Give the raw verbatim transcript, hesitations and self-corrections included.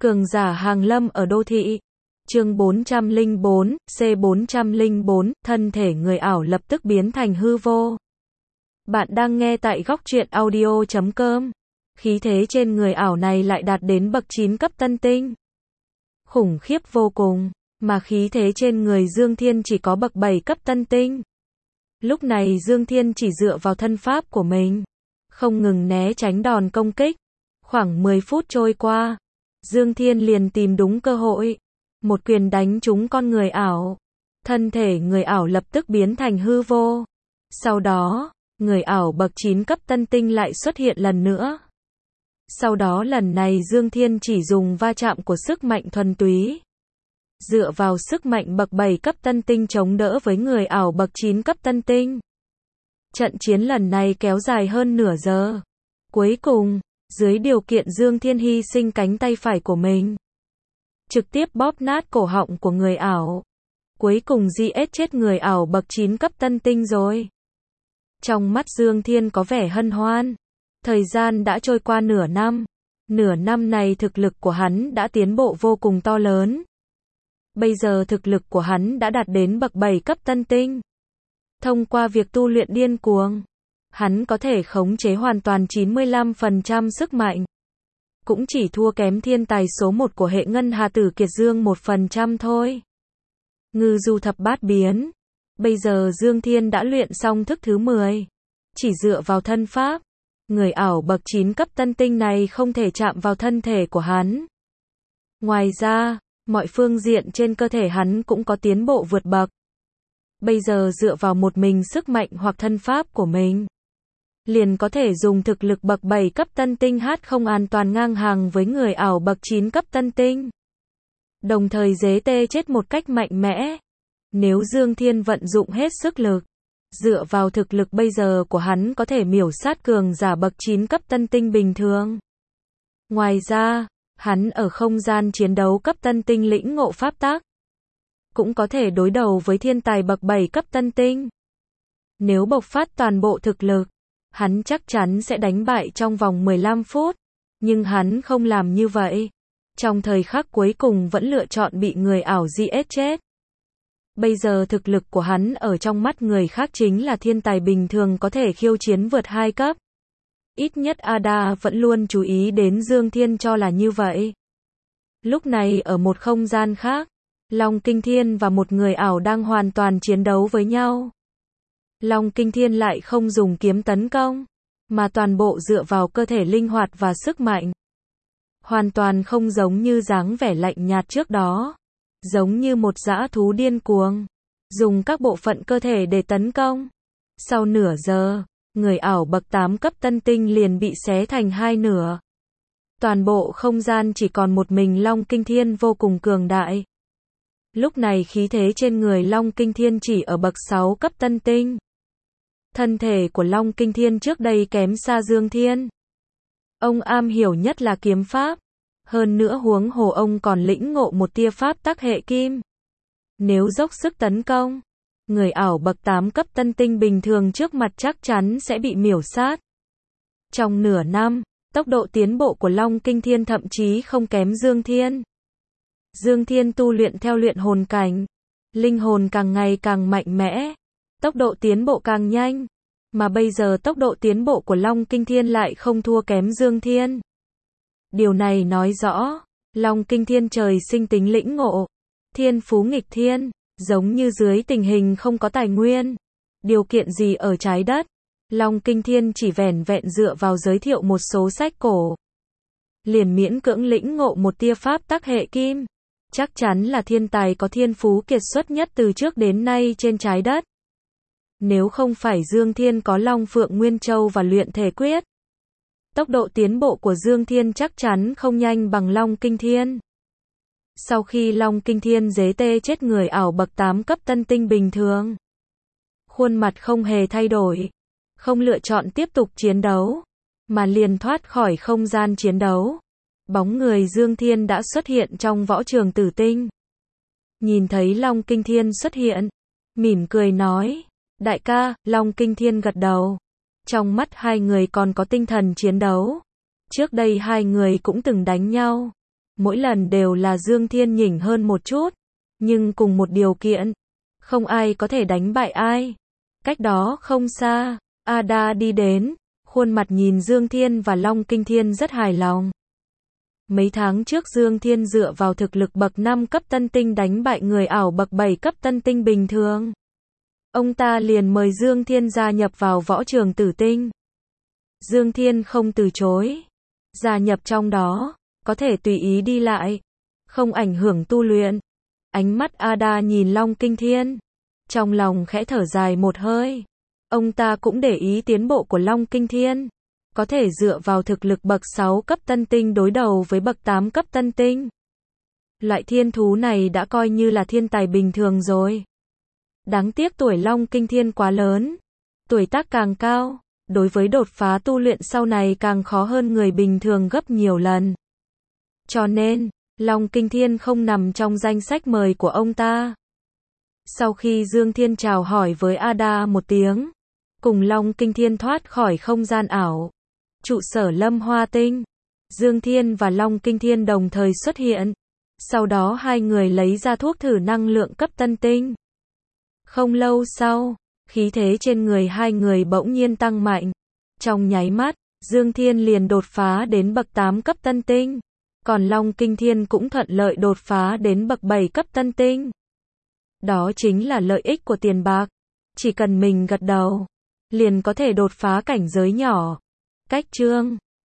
Cường giả hàng lâm ở đô thị. Chương bốn trăm lẻ bốn, C bốn trăm lẻ bốn, thân thể người ảo lập tức biến thành hư vô. Bạn đang nghe tại góc truyện audio chấm com. Khí thế trên người ảo này lại đạt đến bậc chín cấp tân tinh. Khủng khiếp vô cùng, mà khí thế trên người Dương Thiên chỉ có bậc bảy cấp tân tinh. Lúc này Dương Thiên chỉ dựa vào thân pháp của mình, không ngừng né tránh đòn công kích. Khoảng mười phút trôi qua, Dương Thiên liền tìm đúng cơ hội, một quyền đánh trúng con người ảo. Thân thể người ảo lập tức biến thành hư vô. Sau đó, người ảo bậc chín cấp tân tinh lại xuất hiện lần nữa. Sau đó lần này Dương Thiên chỉ dùng va chạm của sức mạnh thuần túy, dựa vào sức mạnh bậc bảy cấp tân tinh chống đỡ với người ảo bậc chín cấp tân tinh. Trận chiến lần này kéo dài hơn nửa giờ. Cuối cùng, dưới điều kiện Dương Thiên hy sinh cánh tay phải của mình, trực tiếp bóp nát cổ họng của người ảo. Cuối cùng giết chết người ảo bậc chín cấp tân tinh rồi. Trong mắt Dương Thiên có vẻ hân hoan. Thời gian đã trôi qua nửa năm. Nửa năm này thực lực của hắn đã tiến bộ vô cùng to lớn. Bây giờ thực lực của hắn đã đạt đến bậc bảy cấp tân tinh. Thông qua việc tu luyện điên cuồng, hắn có thể khống chế hoàn toàn chín mươi lăm phần trăm sức mạnh. Cũng chỉ thua kém thiên tài số một của hệ ngân hà tử Kiệt Dương một phần trăm thôi. Ngư du thập bát biến. Bây giờ Dương Thiên đã luyện xong thức thứ mười. Chỉ dựa vào thân pháp, người ảo bậc chín cấp tân tinh này không thể chạm vào thân thể của hắn. Ngoài ra, mọi phương diện trên cơ thể hắn cũng có tiến bộ vượt bậc. Bây giờ dựa vào một mình sức mạnh hoặc thân pháp của mình, liền có thể dùng thực lực bậc bảy cấp tân tinh hát không an toàn ngang hàng với người ảo bậc chín cấp tân tinh. Đồng thời dế tê chết một cách mạnh mẽ. Nếu Dương Thiên vận dụng hết sức lực, dựa vào thực lực bây giờ của hắn có thể miểu sát cường giả bậc chín cấp tân tinh bình thường. Ngoài ra, hắn ở không gian chiến đấu cấp tân tinh lĩnh ngộ pháp tắc, cũng có thể đối đầu với thiên tài bậc bảy cấp tân tinh. Nếu bộc phát toàn bộ thực lực, hắn chắc chắn sẽ đánh bại trong vòng mười lăm phút. Nhưng hắn không làm như vậy. Trong thời khắc cuối cùng vẫn lựa chọn bị người ảo giết chết. Bây giờ thực lực của hắn ở trong mắt người khác chính là thiên tài bình thường có thể khiêu chiến vượt hai cấp. Ít nhất Ada vẫn luôn chú ý đến Dương Thiên cho là như vậy. Lúc này ở một không gian khác, Long Kinh Thiên và một người ảo đang hoàn toàn chiến đấu với nhau. Long Kinh Thiên lại không dùng kiếm tấn công, mà toàn bộ dựa vào cơ thể linh hoạt và sức mạnh. Hoàn toàn không giống như dáng vẻ lạnh nhạt trước đó. Giống như một dã thú điên cuồng, dùng các bộ phận cơ thể để tấn công. Sau nửa giờ, người ảo bậc tám cấp tân tinh liền bị xé thành hai nửa. Toàn bộ không gian chỉ còn một mình Long Kinh Thiên vô cùng cường đại. Lúc này khí thế trên người Long Kinh Thiên chỉ ở bậc sáu cấp tân tinh. Thân thể của Long Kinh Thiên trước đây kém xa Dương Thiên. Ông am hiểu nhất là kiếm pháp. Hơn nữa huống hồ ông còn lĩnh ngộ một tia pháp tắc hệ kim. Nếu dốc sức tấn công, người ảo bậc tám cấp tân tinh bình thường trước mặt chắc chắn sẽ bị miểu sát. Trong nửa năm, tốc độ tiến bộ của Long Kinh Thiên thậm chí không kém Dương Thiên. Dương Thiên tu luyện theo luyện hồn cảnh, linh hồn càng ngày càng mạnh mẽ, tốc độ tiến bộ càng nhanh, mà bây giờ tốc độ tiến bộ của Long Kinh Thiên lại không thua kém Dương Thiên. Điều này nói rõ, Long Kinh Thiên trời sinh tính lĩnh ngộ, thiên phú nghịch thiên, giống như dưới tình hình không có tài nguyên, điều kiện gì ở trái đất, Long Kinh Thiên chỉ vẻn vẹn dựa vào giới thiệu một số sách cổ, liền miễn cưỡng lĩnh ngộ một tia pháp tắc hệ kim, chắc chắn là thiên tài có thiên phú kiệt xuất nhất từ trước đến nay trên trái đất. Nếu không phải Dương Thiên có Long Phượng Nguyên Châu và luyện thể quyết, tốc độ tiến bộ của Dương Thiên chắc chắn không nhanh bằng Long Kinh Thiên. Sau khi Long Kinh Thiên giết tê chết người ảo bậc tám cấp tân tinh bình thường, khuôn mặt không hề thay đổi, không lựa chọn tiếp tục chiến đấu, mà liền thoát khỏi không gian chiến đấu. Bóng người Dương Thiên đã xuất hiện trong võ trường tử tinh. Nhìn thấy Long Kinh Thiên xuất hiện, mỉm cười nói, đại ca. Long Kinh Thiên gật đầu. Trong mắt hai người còn có tinh thần chiến đấu. Trước đây hai người cũng từng đánh nhau. Mỗi lần đều là Dương Thiên nhỉnh hơn một chút, nhưng cùng một điều kiện, không ai có thể đánh bại ai. Cách đó không xa, Ada đi đến, khuôn mặt nhìn Dương Thiên và Long Kinh Thiên rất hài lòng. Mấy tháng trước Dương Thiên dựa vào thực lực bậc năm cấp tân tinh đánh bại người ảo bậc bảy cấp tân tinh bình thường. Ông ta liền mời Dương Thiên gia nhập vào võ trường tử tinh. Dương Thiên không từ chối. Gia nhập trong đó, có thể tùy ý đi lại, không ảnh hưởng tu luyện. Ánh mắt Ada nhìn Long Kinh Thiên, trong lòng khẽ thở dài một hơi. Ông ta cũng để ý tiến bộ của Long Kinh Thiên, có thể dựa vào thực lực bậc sáu cấp tân tinh đối đầu với bậc tám cấp tân tinh. Loại thiên thú này đã coi như là thiên tài bình thường rồi. Đáng tiếc tuổi Long Kinh Thiên quá lớn, tuổi tác càng cao, đối với đột phá tu luyện sau này càng khó hơn người bình thường gấp nhiều lần. Cho nên, Long Kinh Thiên không nằm trong danh sách mời của ông ta. Sau khi Dương Thiên chào hỏi với Ada một tiếng, cùng Long Kinh Thiên thoát khỏi không gian ảo, trụ sở Lâm Hoa Tinh, Dương Thiên và Long Kinh Thiên đồng thời xuất hiện. Sau đó hai người lấy ra thuốc thử năng lượng cấp tân tinh. Không lâu sau, khí thế trên người hai người bỗng nhiên tăng mạnh. Trong nháy mắt, Dương Thiên liền đột phá đến bậc tám cấp tân tinh. Còn Long Kinh Thiên cũng thuận lợi đột phá đến bậc bảy cấp tân tinh. Đó chính là lợi ích của tiền bạc. Chỉ cần mình gật đầu, liền có thể đột phá cảnh giới nhỏ. Cách chương